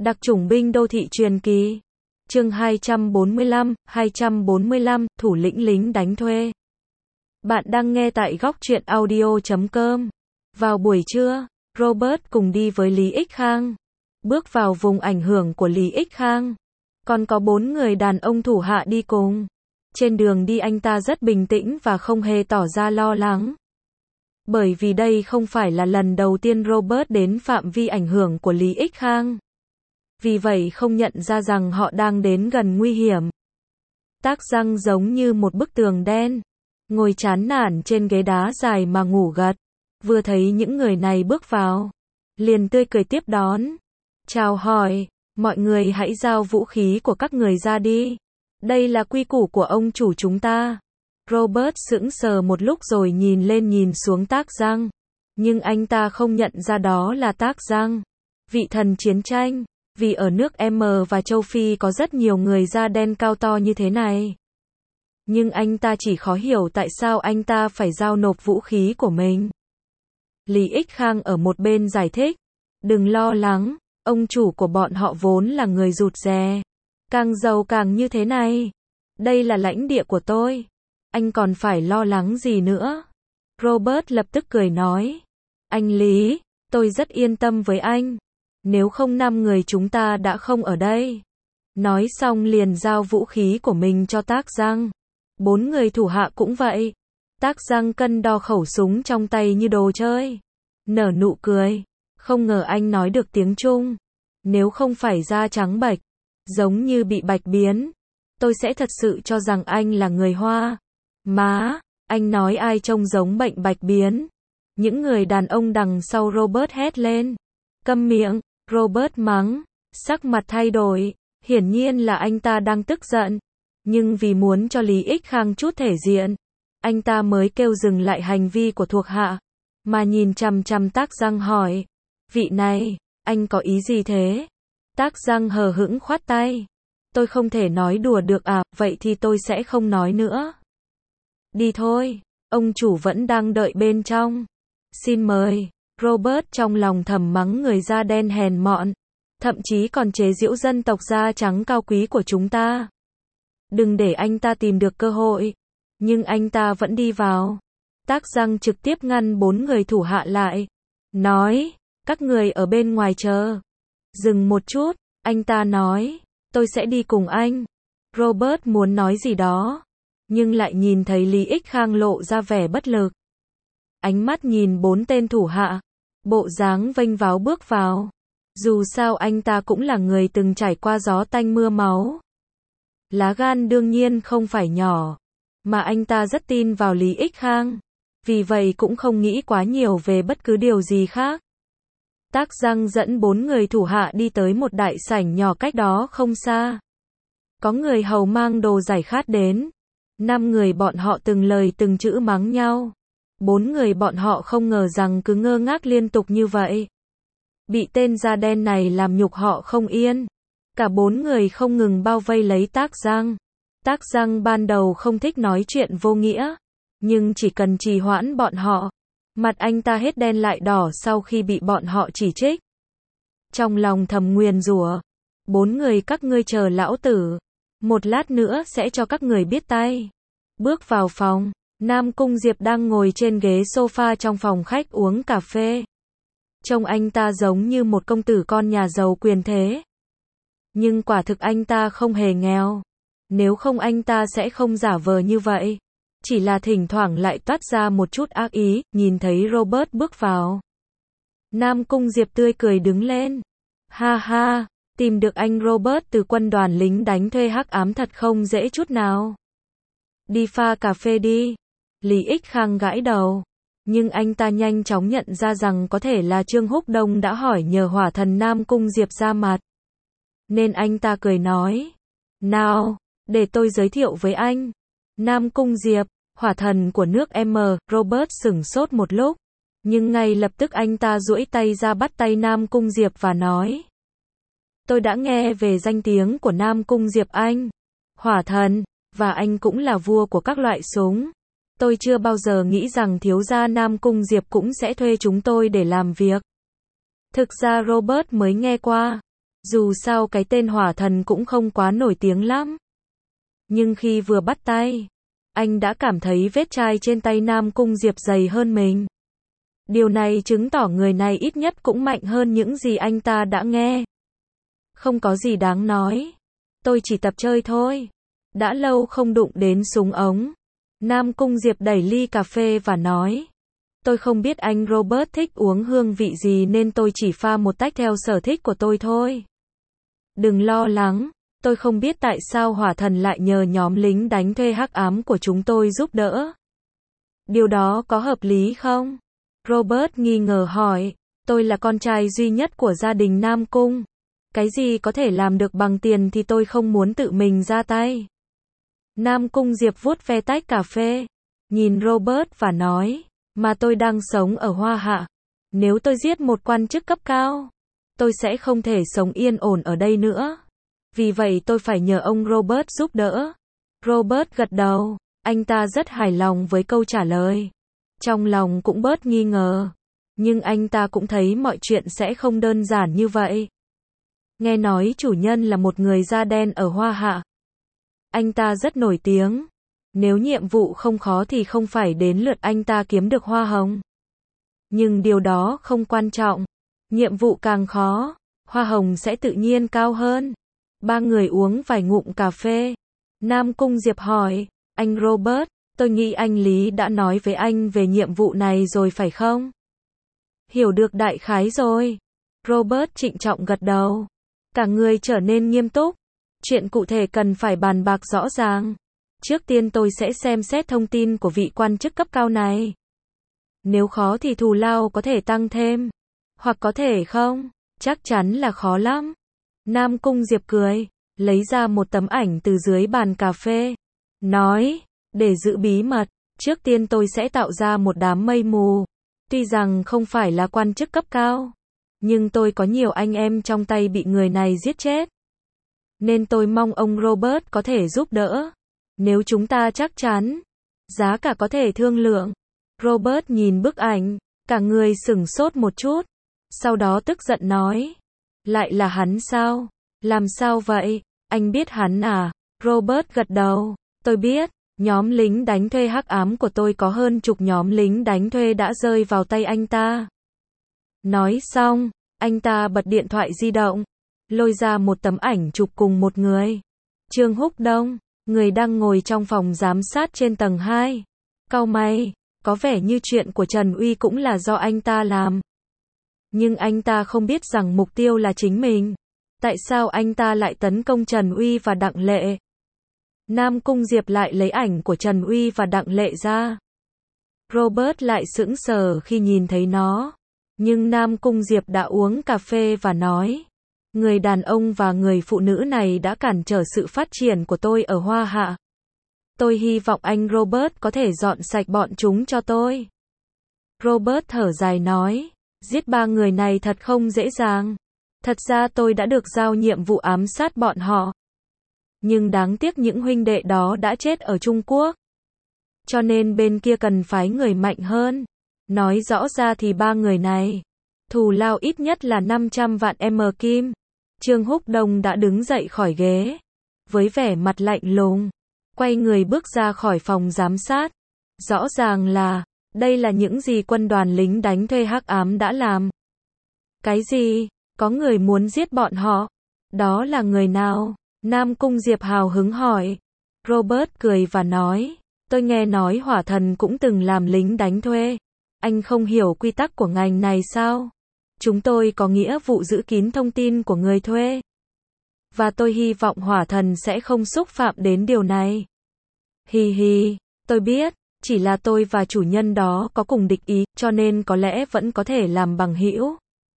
Đặc chủng binh đô thị truyền kỳ. Chương 245, thủ lĩnh lính đánh thuê. Bạn đang nghe tại góc truyện audio.com. Vào buổi trưa, Robert cùng đi với Lý Ích Khang. Bước vào vùng ảnh hưởng của Lý Ích Khang. Còn có 4 người đàn ông thủ hạ đi cùng. Trên đường đi anh ta rất bình tĩnh và không hề tỏ ra lo lắng. Bởi vì đây không phải là lần đầu tiên Robert đến phạm vi ảnh hưởng của Lý Ích Khang. Vì vậy không nhận ra rằng họ đang đến gần nguy hiểm. Tác Giang giống như một bức tường đen, ngồi chán nản trên ghế đá dài mà ngủ gật. Vừa thấy những người này bước vào, liền tươi cười tiếp đón. Chào hỏi, mọi người hãy giao vũ khí của các người ra đi. Đây là quy củ của ông chủ chúng ta. Robert sững sờ một lúc rồi nhìn lên nhìn xuống Tác Giang. Nhưng anh ta không nhận ra đó là Tác Giang, vị thần chiến tranh. Vì ở nước M và châu Phi có rất nhiều người da đen cao to như thế này. Nhưng anh ta chỉ khó hiểu tại sao anh ta phải giao nộp vũ khí của mình. Lý Ích Khang ở một bên giải thích. Đừng lo lắng, ông chủ của bọn họ vốn là người rụt rè. Càng giàu càng như thế này. Đây là lãnh địa của tôi. Anh còn phải lo lắng gì nữa? Robert lập tức cười nói. Anh Lý, tôi rất yên tâm với anh. Nếu không 5 người chúng ta đã không ở đây. Nói xong liền giao vũ khí của mình cho Tác Giang. 4 người thủ hạ cũng vậy. Tác Giang cân đo khẩu súng trong tay như đồ chơi. Nở nụ cười. Không ngờ anh nói được tiếng Trung. Nếu không phải da trắng bạch, giống như bị bạch biến, tôi sẽ thật sự cho rằng anh là người Hoa. Má, anh nói ai trông giống bệnh bạch biến. Những người đàn ông đằng sau Robert hét lên. Câm miệng. Robert mắng, sắc mặt thay đổi, hiển nhiên là anh ta đang tức giận. Nhưng vì muốn cho Lý Ích Khang chút thể diện, anh ta mới kêu dừng lại hành vi của thuộc hạ, mà nhìn chằm chằm Tác Giang hỏi, vị này, anh có ý gì thế? Tác Giang hờ hững khoát tay, tôi không thể nói đùa được à, vậy thì tôi sẽ không nói nữa. Đi thôi, ông chủ vẫn đang đợi bên trong. Xin mời. Robert trong lòng thầm mắng người da đen hèn mọn, thậm chí còn chế giễu dân tộc da trắng cao quý của chúng ta. Đừng để anh ta tìm được cơ hội. Nhưng anh ta vẫn đi vào. Tác Giang trực tiếp ngăn 4 người thủ hạ lại. Nói, các người ở bên ngoài chờ. Dừng một chút, anh ta nói, tôi sẽ đi cùng anh. Robert muốn nói gì đó, nhưng lại nhìn thấy Lý Ích Khang lộ ra vẻ bất lực. Ánh mắt nhìn 4 tên thủ hạ, bộ dáng vênh váo bước vào. Dù sao anh ta cũng là người từng trải qua gió tanh mưa máu. Lá gan đương nhiên không phải nhỏ, mà anh ta rất tin vào Lý Ích Khang. Vì vậy cũng không nghĩ quá nhiều về bất cứ điều gì khác. Tác Giang dẫn 4 người thủ hạ đi tới một đại sảnh nhỏ cách đó không xa. Có người hầu mang đồ giải khát đến. 5 người bọn họ từng lời từng chữ mắng nhau. 4 người bọn họ không ngờ rằng cứ ngơ ngác liên tục như vậy. Bị tên da đen này làm nhục họ không yên. Cả 4 người không ngừng bao vây lấy Tác Giang. Tác Giang ban đầu không thích nói chuyện vô nghĩa. Nhưng chỉ cần trì hoãn bọn họ, mặt anh ta hết đen lại đỏ sau khi bị bọn họ chỉ trích. Trong lòng thầm nguyền rủa. 4 người các ngươi chờ lão tử. Một lát nữa sẽ cho các người biết tay. Bước vào phòng. Nam Cung Diệp đang ngồi trên ghế sofa trong phòng khách uống cà phê. Trông anh ta giống như một công tử con nhà giàu quyền thế. Nhưng quả thực anh ta không hề nghèo. Nếu không anh ta sẽ không giả vờ như vậy. Chỉ là thỉnh thoảng lại toát ra một chút ác ý, nhìn thấy Robert bước vào. Nam Cung Diệp tươi cười đứng lên. Ha ha, tìm được anh Robert từ quân đoàn lính đánh thuê hắc ám thật không dễ chút nào. Đi pha cà phê đi. Lý Ích Khang gãi đầu. Nhưng anh ta nhanh chóng nhận ra rằng có thể là Trương Húc Đông đã hỏi nhờ hỏa thần Nam Cung Diệp ra mặt. Nên anh ta cười nói. Nào, để tôi giới thiệu với anh. Nam Cung Diệp, hỏa thần của nước M. Robert sửng sốt một lúc. Nhưng ngay lập tức anh ta duỗi tay ra bắt tay Nam Cung Diệp và nói. Tôi đã nghe về danh tiếng của Nam Cung Diệp anh. Hỏa thần, và anh cũng là vua của các loại súng. Tôi chưa bao giờ nghĩ rằng thiếu gia Nam Cung Diệp cũng sẽ thuê chúng tôi để làm việc. Thực ra Robert mới nghe qua. Dù sao cái tên hỏa thần cũng không quá nổi tiếng lắm. Nhưng khi vừa bắt tay, anh đã cảm thấy vết chai trên tay Nam Cung Diệp dày hơn mình. Điều này chứng tỏ người này ít nhất cũng mạnh hơn những gì anh ta đã nghe. Không có gì đáng nói. Tôi chỉ tập chơi thôi. Đã lâu không đụng đến súng ống. Nam Cung Diệp đẩy ly cà phê và nói. Tôi không biết anh Robert thích uống hương vị gì nên tôi chỉ pha một tách theo sở thích của tôi thôi. Đừng lo lắng. Tôi không biết tại sao hỏa thần lại nhờ nhóm lính đánh thuê hắc ám của chúng tôi giúp đỡ. Điều đó có hợp lý không? Robert nghi ngờ hỏi. Tôi là con trai duy nhất của gia đình Nam Cung. Cái gì có thể làm được bằng tiền thì tôi không muốn tự mình ra tay. Nam Cung Diệp vuốt ve tách cà phê, nhìn Robert và nói, mà tôi đang sống ở Hoa Hạ. Nếu tôi giết một quan chức cấp cao, tôi sẽ không thể sống yên ổn ở đây nữa. Vì vậy tôi phải nhờ ông Robert giúp đỡ. Robert gật đầu, anh ta rất hài lòng với câu trả lời. Trong lòng cũng bớt nghi ngờ. Nhưng anh ta cũng thấy mọi chuyện sẽ không đơn giản như vậy. Nghe nói chủ nhân là một người da đen ở Hoa Hạ. Anh ta rất nổi tiếng. Nếu nhiệm vụ không khó thì không phải đến lượt anh ta kiếm được hoa hồng. Nhưng điều đó không quan trọng. Nhiệm vụ càng khó, hoa hồng sẽ tự nhiên cao hơn. Ba người uống vài ngụm cà phê. Nam Cung Diệp hỏi, anh Robert, tôi nghĩ anh Lý đã nói với anh về nhiệm vụ này rồi phải không? Hiểu được đại khái rồi. Robert trịnh trọng gật đầu. Cả người trở nên nghiêm túc. Chuyện cụ thể cần phải bàn bạc rõ ràng. Trước tiên tôi sẽ xem xét thông tin của vị quan chức cấp cao này. Nếu khó thì thù lao có thể tăng thêm. Hoặc có thể không, chắc chắn là khó lắm. Nam Cung Diệp cười, lấy ra một tấm ảnh từ dưới bàn cà phê. Nói, để giữ bí mật, trước tiên tôi sẽ tạo ra một đám mây mù. Tuy rằng không phải là quan chức cấp cao, nhưng tôi có nhiều anh em trong tay bị người này giết chết. Nên tôi mong ông Robert có thể giúp đỡ. Nếu chúng ta chắc chắn, giá cả có thể thương lượng. Robert nhìn bức ảnh, cả người sửng sốt một chút. Sau đó tức giận nói. Lại là hắn sao? Làm sao vậy? Anh biết hắn à? Robert gật đầu. Tôi biết, nhóm lính đánh thuê hắc ám của tôi có hơn chục nhóm lính đánh thuê đã rơi vào tay anh ta. Nói xong, anh ta bật điện thoại di động, lôi ra một tấm ảnh chụp cùng một người. Trương Húc Đông, người đang ngồi trong phòng giám sát trên tầng 2. Cau mày, có vẻ như chuyện của Trần Uy cũng là do anh ta làm. Nhưng anh ta không biết rằng mục tiêu là chính mình. Tại sao anh ta lại tấn công Trần Uy và Đặng Lệ? Nam Cung Diệp lại lấy ảnh của Trần Uy và Đặng Lệ ra. Robert lại sững sờ khi nhìn thấy nó. Nhưng Nam Cung Diệp đã uống cà phê và nói. Người đàn ông và người phụ nữ này đã cản trở sự phát triển của tôi ở Hoa Hạ. Tôi hy vọng anh Robert có thể dọn sạch bọn chúng cho tôi. Robert thở dài nói. Giết ba người này thật không dễ dàng. Thật ra tôi đã được giao nhiệm vụ ám sát bọn họ. Nhưng đáng tiếc những huynh đệ đó đã chết ở Trung Quốc. Cho nên bên kia cần phái người mạnh hơn. Nói rõ ra thì ba người này, thù lao ít nhất là 500 vạn M kim. Trương Húc Đông đã đứng dậy khỏi ghế. Với vẻ mặt lạnh lùng. Quay người bước ra khỏi phòng giám sát. Rõ ràng là, đây là những gì quân đoàn lính đánh thuê hắc ám đã làm. Cái gì? Có người muốn giết bọn họ? Đó là người nào? Nam Cung Diệp hào hứng hỏi. Robert cười và nói. Tôi nghe nói hỏa thần cũng từng làm lính đánh thuê. Anh không hiểu quy tắc của ngành này sao? Chúng tôi có nghĩa vụ giữ kín thông tin của người thuê. Và tôi hy vọng hỏa thần sẽ không xúc phạm đến điều này. Hi hi, tôi biết, chỉ là tôi và chủ nhân đó có cùng địch ý, cho nên có lẽ vẫn có thể làm bằng hữu.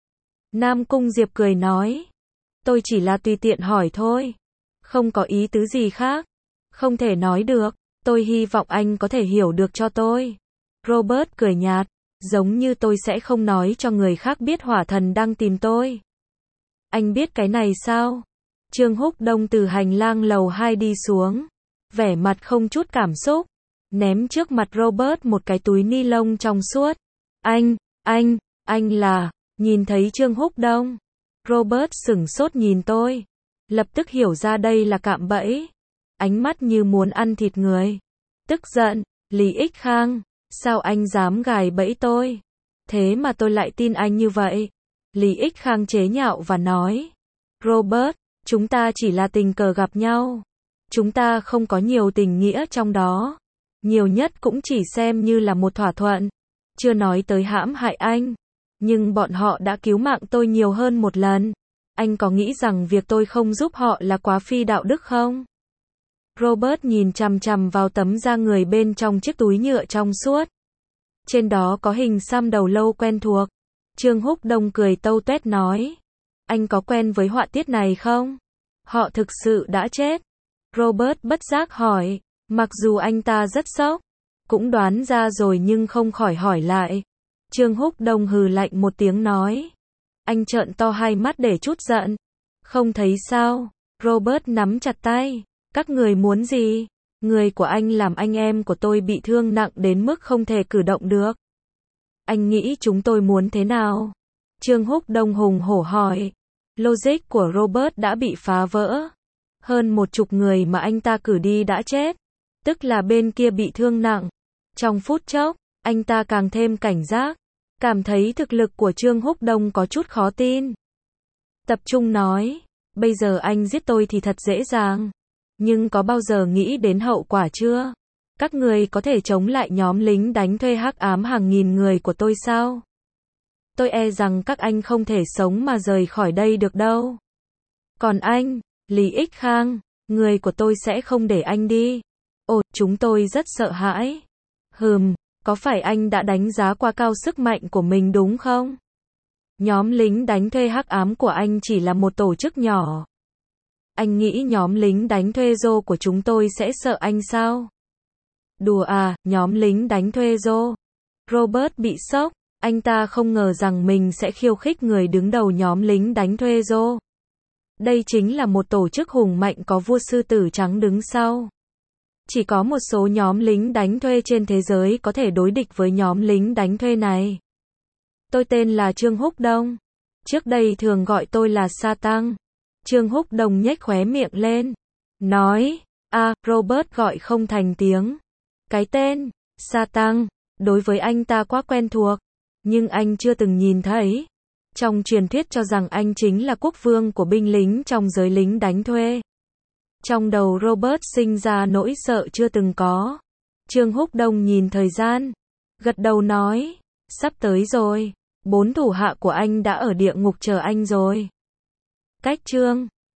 Nam Cung Diệp cười nói. Tôi chỉ là tùy tiện hỏi thôi. Không có ý tứ gì khác. Không thể nói được. Tôi hy vọng anh có thể hiểu được cho tôi. Robert cười nhạt. Giống như tôi sẽ không nói cho người khác biết hỏa thần đang tìm tôi. Anh biết cái này sao? Trương Húc Đông từ hành lang lầu 2 đi xuống. Vẻ mặt không chút cảm xúc. Ném trước mặt Robert một cái túi ni lông trong suốt. Anh là... Nhìn thấy Trương Húc Đông. Robert sửng sốt nhìn tôi. Lập tức hiểu ra đây là cạm bẫy. Ánh mắt như muốn ăn thịt người. Tức giận, Lý Ích Khang, sao anh dám gài bẫy tôi? Thế mà tôi lại tin anh như vậy. Lý Ích Khang chế nhạo và nói. Robert, chúng ta chỉ là tình cờ gặp nhau. Chúng ta không có nhiều tình nghĩa trong đó. Nhiều nhất cũng chỉ xem như là một thỏa thuận. Chưa nói tới hãm hại anh. Nhưng bọn họ đã cứu mạng tôi nhiều hơn một lần. Anh có nghĩ rằng việc tôi không giúp họ là quá phi đạo đức không? Robert nhìn chằm chằm vào tấm da người bên trong chiếc túi nhựa trong suốt. Trên đó có hình xăm đầu lâu quen thuộc. Trương Húc Đông cười tâu tuét nói. Anh có quen với họa tiết này không? Họ thực sự đã chết. Robert bất giác hỏi. Mặc dù anh ta rất sốc. Cũng đoán ra rồi nhưng không khỏi hỏi lại. Trương Húc Đông hừ lạnh một tiếng nói. Anh trợn to hai mắt để trút giận. Không thấy sao? Robert nắm chặt tay. Các người muốn gì? Người của anh làm anh em của tôi bị thương nặng đến mức không thể cử động được. Anh nghĩ chúng tôi muốn thế nào? Trương Húc Đông hùng hổ hỏi. Logic của Robert đã bị phá vỡ. Hơn 10 người mà anh ta cử đi đã chết. Tức là bên kia bị thương nặng. Trong phút chốc, anh ta càng thêm cảnh giác. Cảm thấy thực lực của Trương Húc Đông có chút khó tin. Tập trung nói. Bây giờ anh giết tôi thì thật dễ dàng. Nhưng có bao giờ nghĩ đến hậu quả chưa? Các người có thể chống lại nhóm lính đánh thuê hắc ám hàng nghìn người của tôi sao? Tôi e rằng các anh không thể sống mà rời khỏi đây được đâu. Còn anh, Lý Ích Khang, người của tôi sẽ không để anh đi. Ồ, chúng tôi rất sợ hãi. Có phải anh đã đánh giá quá cao sức mạnh của mình đúng không? Nhóm lính đánh thuê hắc ám của anh chỉ là một tổ chức nhỏ. Anh nghĩ nhóm lính đánh thuê Rô của chúng tôi sẽ sợ anh sao? Đùa à, nhóm lính đánh thuê Rô. Robert bị sốc, anh ta không ngờ rằng mình sẽ khiêu khích người đứng đầu nhóm lính đánh thuê Rô. Đây chính là một tổ chức hùng mạnh có vua sư tử trắng đứng sau. Chỉ có một số nhóm lính đánh thuê trên thế giới có thể đối địch với nhóm lính đánh thuê này. Tôi tên là Trương Húc Đông. Trước đây thường gọi tôi là Sa Tăng. Trương Húc Đông nhếch khóe miệng lên. Nói, Robert gọi không thành tiếng. Cái tên, Sa Tăng, đối với anh ta quá quen thuộc. Nhưng anh chưa từng nhìn thấy. Trong truyền thuyết cho rằng anh chính là quốc vương của binh lính trong giới lính đánh thuê. Trong đầu Robert sinh ra nỗi sợ chưa từng có. Trương Húc Đông nhìn thời gian. Gật đầu nói, sắp tới rồi. 4 thủ hạ của anh đã ở địa ngục chờ anh rồi. Cách chương